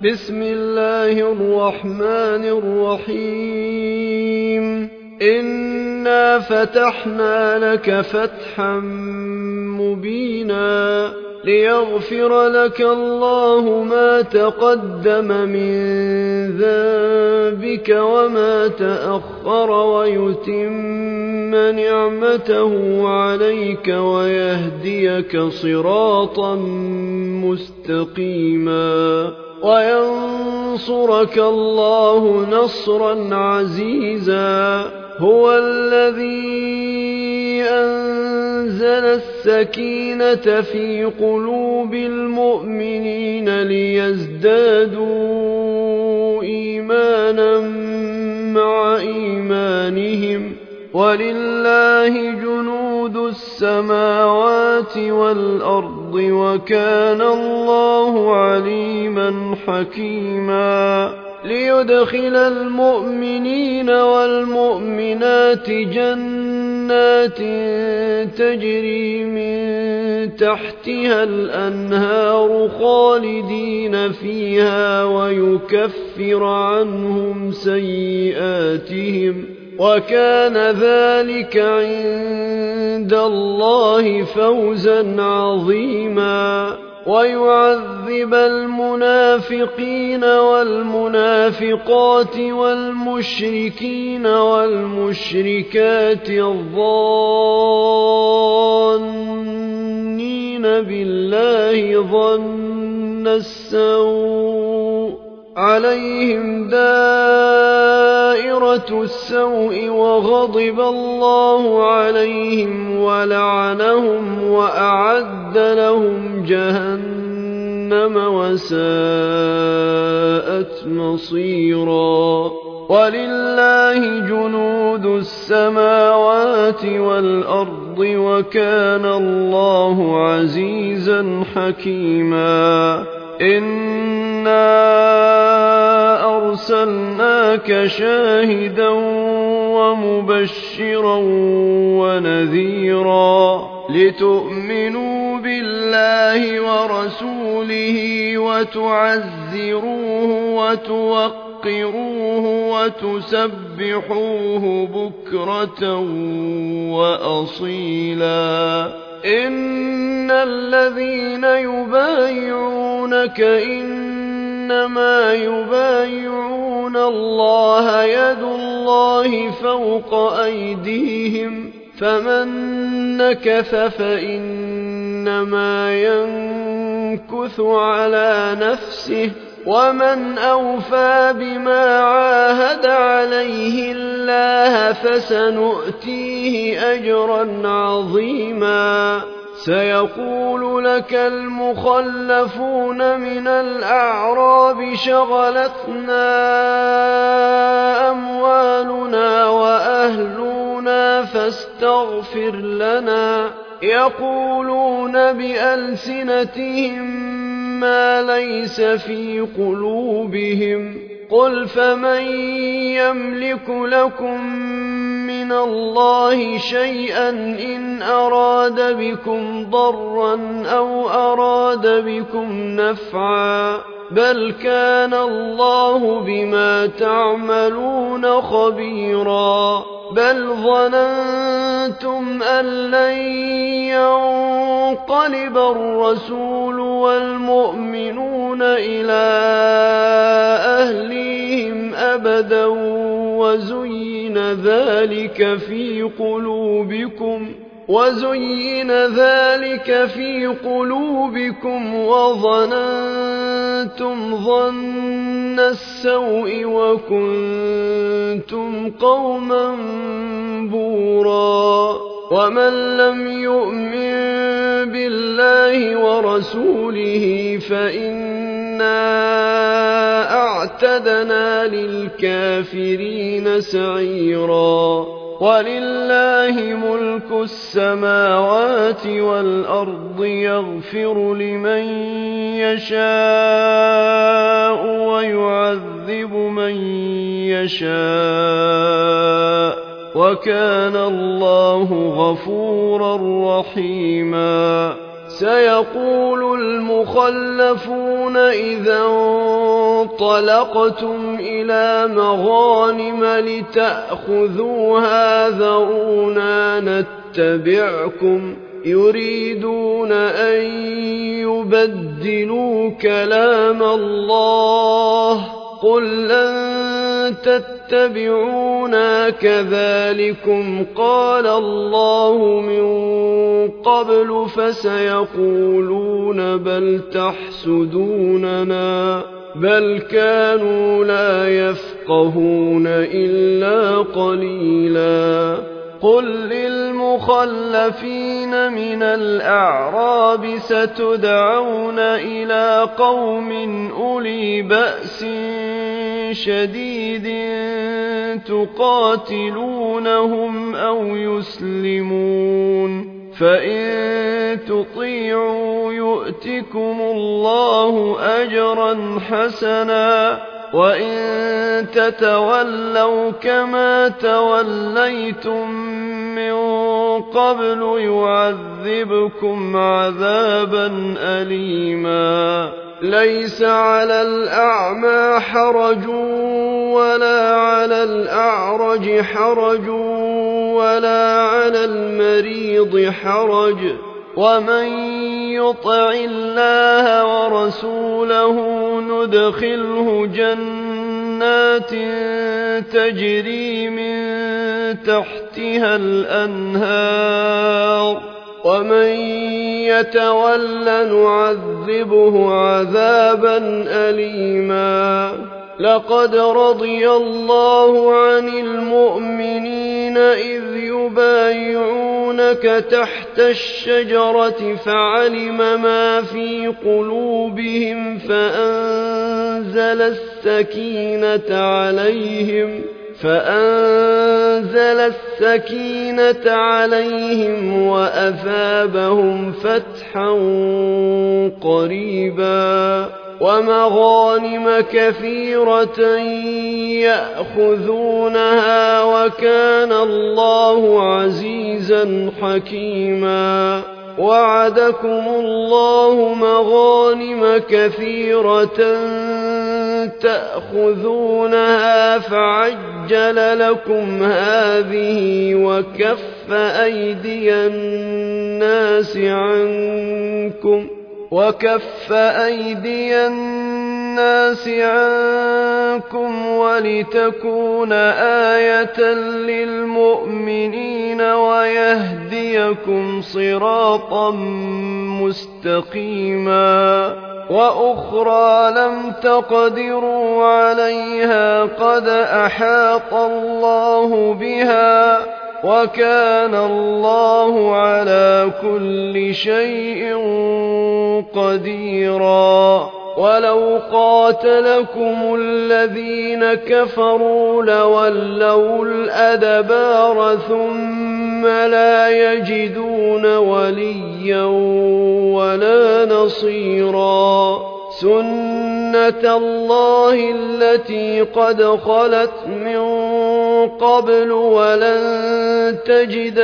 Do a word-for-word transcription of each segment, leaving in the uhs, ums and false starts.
بسم الله الرحمن الرحيم إنا فتحنا لك فتحا مبينا ليغفر لك الله ما تقدم من ذنبك وما تأخر ويتم نعمته عليك ويهديك صراطا مستقيما وينصرك الله نصرا عزيزا هو الذي أنزل السكينة في قلوب المؤمنين ليزدادوا إيمانا مع إيمانهم ولله جنود السماوات والأرض وكان الله عليما حكيما ليدخل المؤمنين والمؤمنات جنات تجري من تحتها الأنهار خالدين فيها ويكفر عنهم سيئاتهم وكان ذلك عند الله فوزا عظيما ويعذب المنافقين والمنافقات والمشركين والمشركات الظانين بالله ظن السوء عليهم دائرة السوء وغضب الله عليهم ولعنهم وأعد لهم جهنم وساءت مصيرا ولله جنود السماوات والأرض وكان الله عزيزا حكيما إنا أرسلناك شاهدا ومبشرا ونذيرا لتؤمنوا بالله ورسوله وتعزروه وتوقروه وتسبحوه بكرة وأصيلا إن الذين يبايعونك إنما يبايعون الله يد الله فوق أيديهم فمن نكث فإنما ينكث على نفسه ومن أوفى بما عاهد عليه الله فسنؤتيه أجرا عظيما سيقول لك المخلفون من الأعراب شغلتنا أموالنا وأهلنا فاستغفر لنا يقولون بألسنتهم ما ليس في قلوبهم قل فمن يملك لكم من الله شيئا إن أراد بكم ضرا أو أراد بكم نفعا بل كان الله بما تعملون خبيرا بل ظننتم أن لن ينقلب الرسول والمؤمنون إلى أهليهم أبدا وزين ذلك في قلوبكم وزين ذلك في قلوبكم وظننتم ظن السوء وكنتم قوما بورا ومن لم يؤمن بالله ورسوله فإنا أعتدنا للكافرين سعيرا ولله ملك السماوات والأرض يغفر لمن يشاء ويعذب من يشاء وكان الله غفورا رحيما سيقول المخلفون إذا انطلقتم إلى مغانم لتأخذوها ذرونا نتبعكم يريدون أن يبدلوا كلام الله قل لن تتبعونا كذلكم قال الله من قبل فسيقولون بل تحسدوننا بل كانوا لا يفقهون إلا قليلا قل للمخلفين من الأعراب ستدعون إلى قوم أولي بأس شديد تقاتلونهم أو يسلمون فإن تطيعوا يؤتكم الله أجرا حسنا وإن تتولوا كما توليتم من قبل يعذبكم عذابا أليما ليس على الأعمى حرج ولا على الأعرج حرج ولا على المريض حرج ومن يطع الله ورسوله ندخله جنات تجري من تحتها الأنهار ومن يتول نعذبه عذابا أليما لقد رضي الله عن المؤمنين إذ يبايعونك تحت الشجرة فعلم ما في قلوبهم فأنزل السكينة عليهم فأنزل السكينة عليهم وأثابهم فتحا قريبا ومغانم كثيرة يأخذونها وكان الله عزيزا حكيما وعدكم الله مغانم كثيرة تأخذونها فعجل لكم هذه وكف أيدي الناس عنكم وكف أيدي الناس عنكم ولتكون آية للمؤمنين ويهديكم صراطا مستقيما وأخرى لم تقدروا عليها قد أحاط الله بها وكان الله على كل شيء قديرا ولو قاتلكم الذين كفروا لولوا الأدبار ثم لا يجدون وليا ولا نصيرا سنة الله التي قد خلت من قبل ولن تجد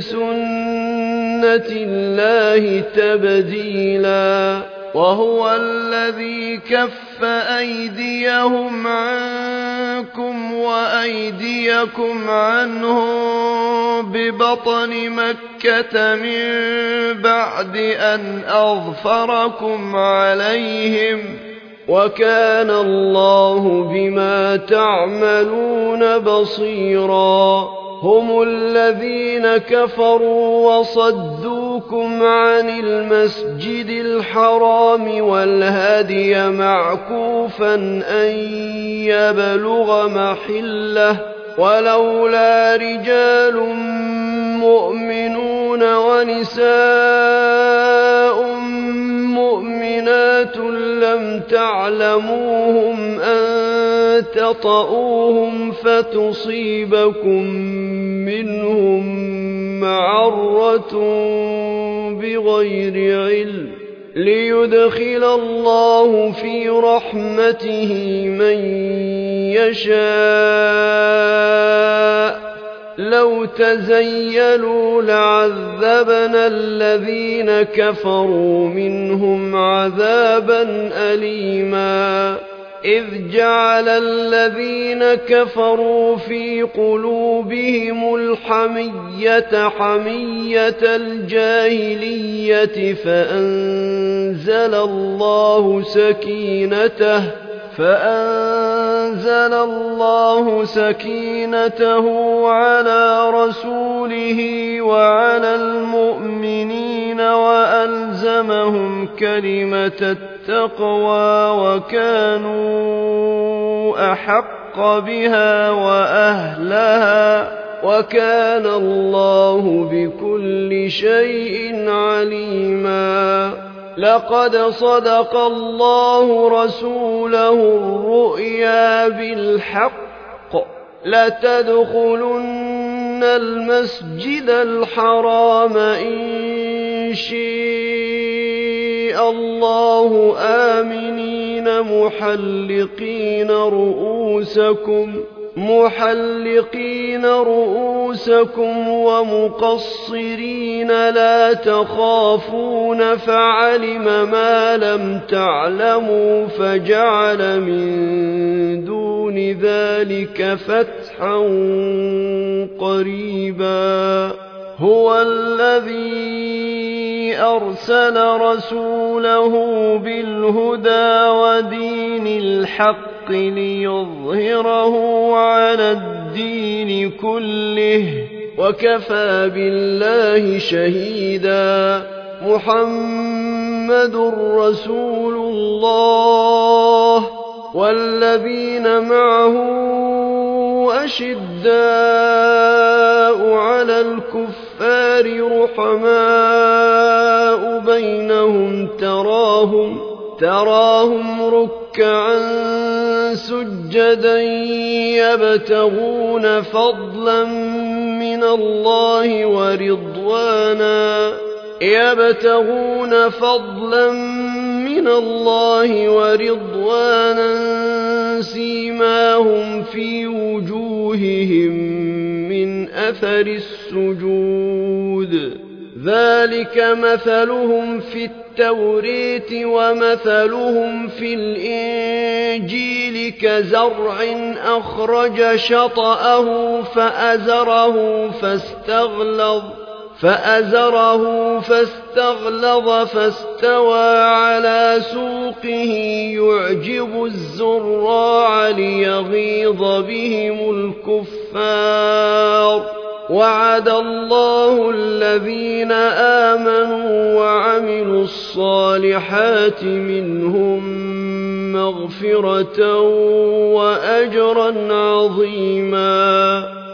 لسنة الله تبديلا وهو الذي كف أيديهم عنكم وأيديكم عنهم ببطن مكة من بعد أن أظفركم عليهم وكان الله بما تعملون بصيرا هم الذين كفروا وصدوكم عن المسجد الحرام والهدي معكوفا أن يبلغ محله ولولا رجال مؤمنون ونساء مؤمنات لم تعلموهم أن تطؤوهم فتصيبكم منهم معرة بغير علم ليدخل الله في رحمته من يشاء لو تزيلوا لعذبنا الذين كفروا منهم عذابا أليما إذ جعل الذين كفروا في قلوبهم الحمية حمية الجاهلية فأنزل الله سكينته فأنزل الله سكينته على رسوله وعلى المؤمنين وألزمهم كلمة التقوى وكانوا أحق بها وأهلها وكان الله بكل شيء عليما. لقد صدق الله رسوله الرؤيا بالحق لتدخلن المسجد الحرام إن شاء الله آمنين محلقين رؤوسكم محلقين رؤوسكم ومقصرين لا تخافون فعلم ما لم تعلموا فجعل من دون ذلك فتحا قريبا. هو الذي أرسل رسوله بالهدى ودين الحق ليظهره على الدين كله وكفى بالله شهيدا. محمد رسول الله والذين معه أشداء على الكفار رحماء بينهم تراهم تراهم ركعا سجدا يبتغون فضلا من الله ورضوانا يبتغون فضلا من الله ورضوانا سيماهم في وجوههم من أثر السجود ذلك مثلهم في التوريت ومثلهم في الإنجيل كزرع أخرج شطأه فأزره فاستغلظ فأزره فاستغلظ فاستوى على سوقه يعجب الزراع ليغيظ بهم الكفار. وعد الله الذين آمنوا وعملوا الصالحات منهم مغفرة وأجرا عظيما.